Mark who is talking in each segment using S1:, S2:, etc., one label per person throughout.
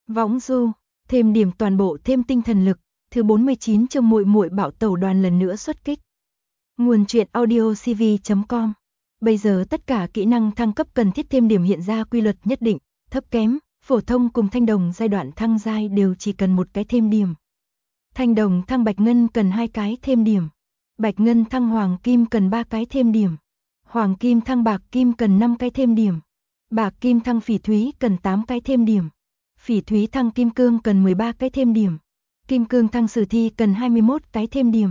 S1: Võng du, thêm điểm toàn bộ thêm tinh thần lực, thứ 49 chương muội muội bạo tẩu đoàn lần nữa xuất kích. Nguồn truyện audiocv.com. Bây giờ tất cả kỹ năng thăng cấp cần thiết thêm điểm hiện ra quy luật nhất định, thấp kém, phổ thông cùng thanh đồng giai đoạn thăng giai đều chỉ cần một cái thêm điểm. Thanh đồng thăng bạch ngân cần 2 cái thêm điểm. Bạch ngân thăng hoàng kim cần 3 cái thêm điểm. Hoàng kim thăng bạc kim cần 5 cái thêm điểm. Bạc kim thăng phỉ thúy cần 8 cái thêm điểm. Phỉ thúy thăng kim cương cần 13 cái thêm điểm. Kim cương thăng sử thi cần 21 cái thêm điểm.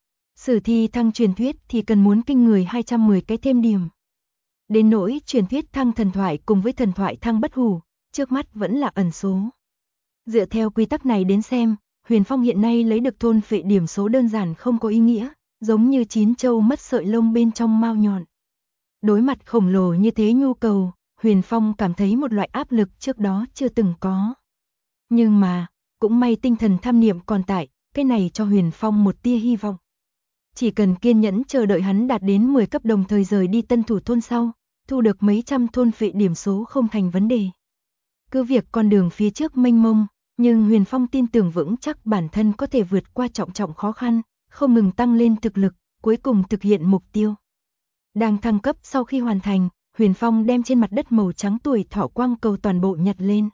S1: Sử thi thăng truyền thuyết thì cần muốn kinh người 210 cái thêm điểm. Đến nỗi truyền thuyết thăng thần thoại cùng với thần thoại thăng bất hủ, trước mắt vẫn là ẩn số. Dựa theo quy tắc này đến xem, Huyền Phong hiện nay lấy được thôn phệ điểm số đơn giản không có ý nghĩa, giống như 9 châu mất sợi lông bên trong mao nhọn. Đối mặt khổng lồ như thế nhu cầu, Huyền Phong cảm thấy một loại áp lực trước đó chưa từng có. Nhưng mà, cũng may tinh thần tham niệm còn tại, cái này cho Huyền Phong một tia hy vọng. Chỉ cần kiên nhẫn chờ đợi hắn đạt đến 10 cấp đồng thời rời đi Tân Thủ thôn sau, thu được mấy trăm thôn phệ điểm số không thành vấn đề. Cứ việc con đường phía trước mênh mông, nhưng Huyền Phong tin tưởng vững chắc bản thân có thể vượt qua trọng khó khăn, không ngừng tăng lên thực lực, cuối cùng thực hiện mục tiêu. Đang thăng cấp sau khi hoàn thành, Huyền Phong đem trên mặt đất màu trắng tuổi thọ quang cầu toàn bộ nhặt lên.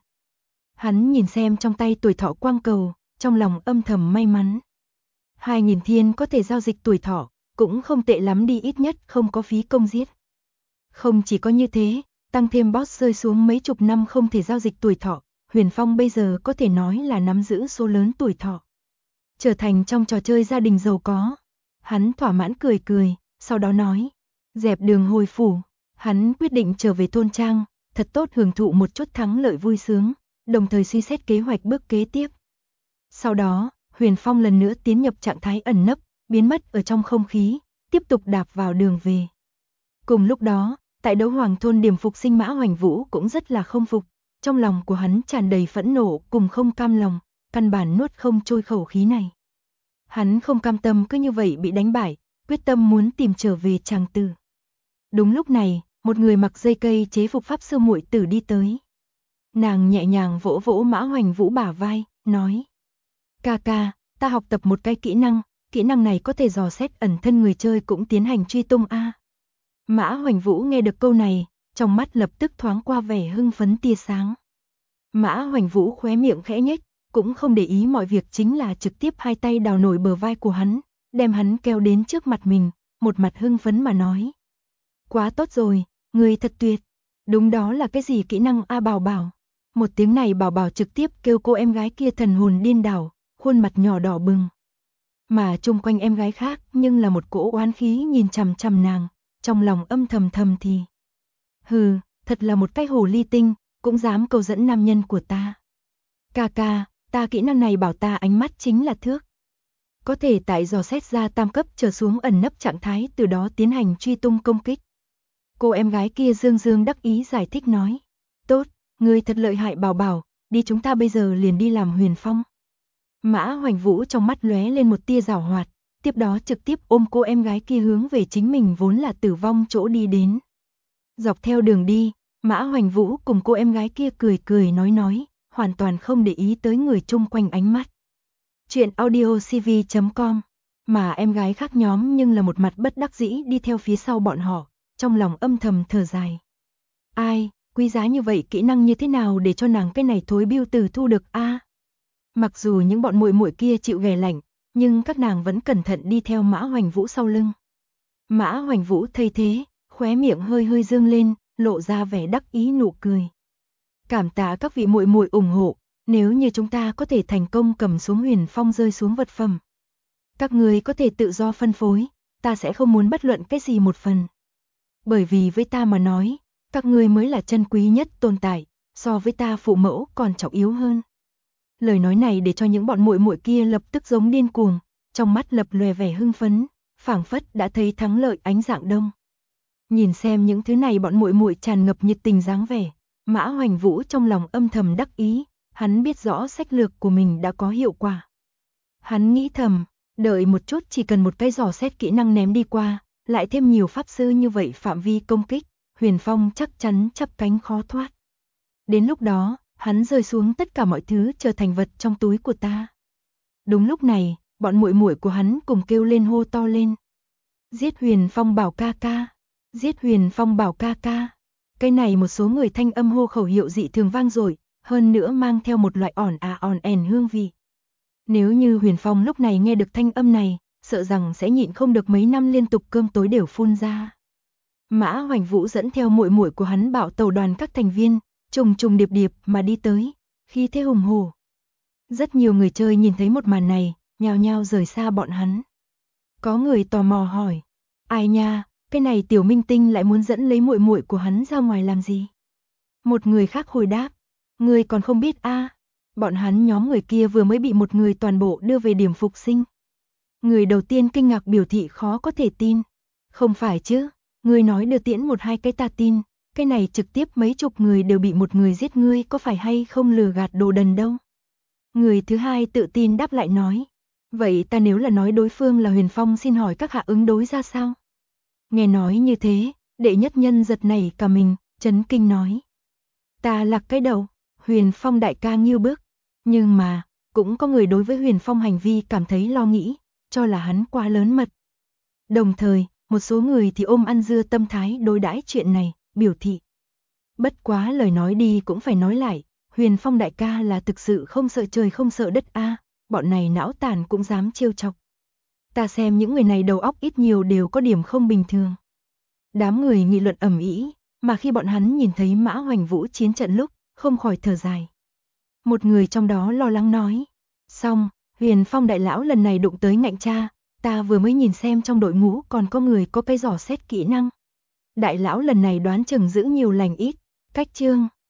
S1: Hắn nhìn xem trong tay tuổi thọ quang cầu, trong lòng âm thầm may mắn. 2000 thiên có thể giao dịch tuổi thọ, cũng không tệ lắm đi, ít nhất không có phí công giết. Không chỉ có như thế, tăng thêm boss rơi xuống mấy chục năm không thể giao dịch tuổi thọ, Huyền Phong bây giờ có thể nói là nắm giữ số lớn tuổi thọ. Trở thành trong trò chơi gia đình giàu có. Hắn thỏa mãn cười, sau đó nói, dẹp đường hồi phủ, hắn quyết định trở về thôn trang, thật tốt hưởng thụ một chút thắng lợi vui sướng, đồng thời suy xét kế hoạch bước kế tiếp. Sau đó, Huyền Phong lần nữa tiến nhập trạng thái ẩn nấp, biến mất ở trong không khí, tiếp tục đạp vào đường về. Cùng lúc đó, tại Đấu Hoàng thôn Điểm Phục Sinh Mã Hoành Vũ cũng rất là không phục, trong lòng của hắn tràn đầy phẫn nộ cùng không cam lòng, căn bản nuốt không trôi khẩu khí này. Hắn không cam tâm cứ như vậy bị đánh bại, quyết tâm muốn tìm trở về chàng tử. Đúng lúc này, một người mặc dây cây chế phục pháp sư muội tử đi tới. Nàng nhẹ nhàng vỗ vỗ Mã Hoành Vũ bả vai, nói: "Ca ca, ta học tập một cái kỹ năng này có thể dò xét ẩn thân người chơi cũng tiến hành truy tung a." Mã Hoành Vũ nghe được câu này, trong mắt lập tức thoáng qua vẻ hưng phấn tia sáng. Mã Hoành Vũ khóe miệng khẽ nhếch, cũng không để ý mọi việc, chính là trực tiếp hai tay đào nổi bờ vai của hắn, đem hắn kéo đến trước mặt mình, một mặt hưng phấn mà nói: "Quá tốt rồi, người thật tuyệt." "Đúng, đó là cái gì kỹ năng a Bảo Bảo?" Một tiếng này Bảo Bảo trực tiếp kêu cô em gái kia thần hồn điên đảo, khuôn mặt nhỏ đỏ bừng. Mà chung quanh em gái khác nhưng là một cỗ oán khí nhìn chằm chằm nàng, trong lòng âm thầm thì: "Hừ, thật là một cái hồ ly tinh, cũng dám câu dẫn nam nhân của ta. Ca ca, ta kỹ năng này bảo ta ánh mắt chính là thước. Có thể tại dò xét ra tam cấp trở xuống ẩn nấp trạng thái, từ đó tiến hành truy tung công kích." Cô em gái kia dương đắc ý giải thích nói: "Tốt, ngươi thật lợi hại Bảo Bảo, đi chúng ta bây giờ liền đi làm Huyền Phong." Mã Hoành Vũ trong mắt lóe lên một tia giảo hoạt, tiếp đó trực tiếp ôm cô em gái kia hướng về chính mình vốn là tử vong chỗ đi đến. Dọc theo đường đi, Mã Hoành Vũ cùng cô em gái kia cười nói, hoàn toàn không để ý tới người chung quanh ánh mắt. Chuyện audiocv.com. Mà em gái khác nhóm nhưng là một mặt bất đắc dĩ đi theo phía sau bọn họ, trong lòng âm thầm thở dài. Ai, quý giá như vậy kỹ năng như thế nào để cho nàng cái này thối biêu tử thu được a? Mặc dù những bọn muội muội kia chịu ghẻ lạnh, nhưng các nàng vẫn cẩn thận đi theo Mã Hoành Vũ sau lưng. Mã Hoành Vũ thấy thế, khóe miệng hơi dương lên, lộ ra vẻ đắc ý nụ cười. Cảm tạ các vị muội muội ủng hộ, nếu như chúng ta có thể thành công cầm xuống Huyền Phong rơi xuống vật phẩm, các người có thể tự do phân phối, ta sẽ không muốn bất luận cái gì một phần. Bởi vì với ta mà nói, các người mới là chân quý nhất tồn tại, so với ta phụ mẫu còn trọng yếu hơn. Lời nói này để cho những bọn muội muội kia lập tức giống điên cuồng, trong mắt lập lòe vẻ hưng phấn, phảng phất đã thấy thắng lợi ánh dạng đông. Nhìn xem những thứ này bọn muội muội tràn ngập nhiệt tình dáng vẻ, Mã Hoành Vũ trong lòng âm thầm đắc ý, hắn biết rõ sách lược của mình đã có hiệu quả. Hắn nghĩ thầm, đợi một chút, chỉ cần một cái dò xét kỹ năng ném đi qua, lại thêm nhiều pháp sư như vậy phạm vi công kích, Huyền Phong chắc chắn chắp cánh khó thoát. Đến lúc đó, Hắn rơi xuống tất cả mọi thứ trở thành vật trong túi của ta. Đúng lúc này, bọn muội muội của hắn cùng kêu lên hô to lên. Giết Huyền Phong Bảo ca ca, giết Huyền Phong Bảo ca ca. Cái này một số người thanh âm hô khẩu hiệu dị thường vang dội, hơn nữa mang theo một loại ỏn ẻn hương vị. Nếu như Huyền Phong lúc này nghe được thanh âm này, sợ rằng sẽ nhịn không được mấy năm liên tục cơm tối đều phun ra. Mã Hoành Vũ dẫn theo muội muội của hắn Bạo Tẩu đoàn các thành viên, trùng trùng điệp điệp mà đi tới, khí thế hùng hổ. Rất nhiều người chơi nhìn thấy một màn này, nhao nhao rời xa bọn hắn. Có người tò mò hỏi, ai nha, cái này tiểu minh tinh lại muốn dẫn lấy muội muội của hắn ra ngoài làm gì? Một người khác hồi đáp, người còn không biết a, bọn hắn nhóm người kia vừa mới bị một người toàn bộ đưa về điểm phục sinh. Người đầu tiên kinh ngạc biểu thị khó có thể tin. Không phải chứ, ngươi nói đưa tiễn một hai cái ta tin, cái này trực tiếp mấy chục người đều bị một người giết, ngươi có phải hay không lừa gạt đồ đần đâu. Người thứ hai tự tin đáp lại nói, vậy ta nếu là nói đối phương là Huyền Phong xin hỏi các hạ ứng đối ra sao? Nghe nói như thế, đệ nhất nhân giật nảy cả mình, chấn kinh nói. Ta lạc cái đầu, Huyền Phong đại ca nghiêu bức, nhưng mà, cũng có người đối với Huyền Phong hành vi cảm thấy lo nghĩ, cho là hắn quá lớn mật. Đồng thời, một số người thì ôm ăn dưa tâm thái đối đãi chuyện này, biểu thị. Bất quá lời nói đi cũng phải nói lại, Huyền Phong đại ca là thực sự không sợ trời không sợ đất a, bọn này não tàn cũng dám trêu chọc. Ta xem những người này đầu óc ít nhiều đều có điểm không bình thường. Đám người nghị luận ầm ĩ, mà khi bọn hắn nhìn thấy Mã Hoành Vũ chiến trận lúc, không khỏi thở dài. Một người trong đó lo lắng nói, xong, Huyền Phong đại lão lần này đụng tới ngạnh cha, ta vừa mới nhìn xem trong đội ngũ còn có người có cái dò xét kỹ năng. Đại lão lần này đoán chừng giữ nhiều lành ít, cách chương.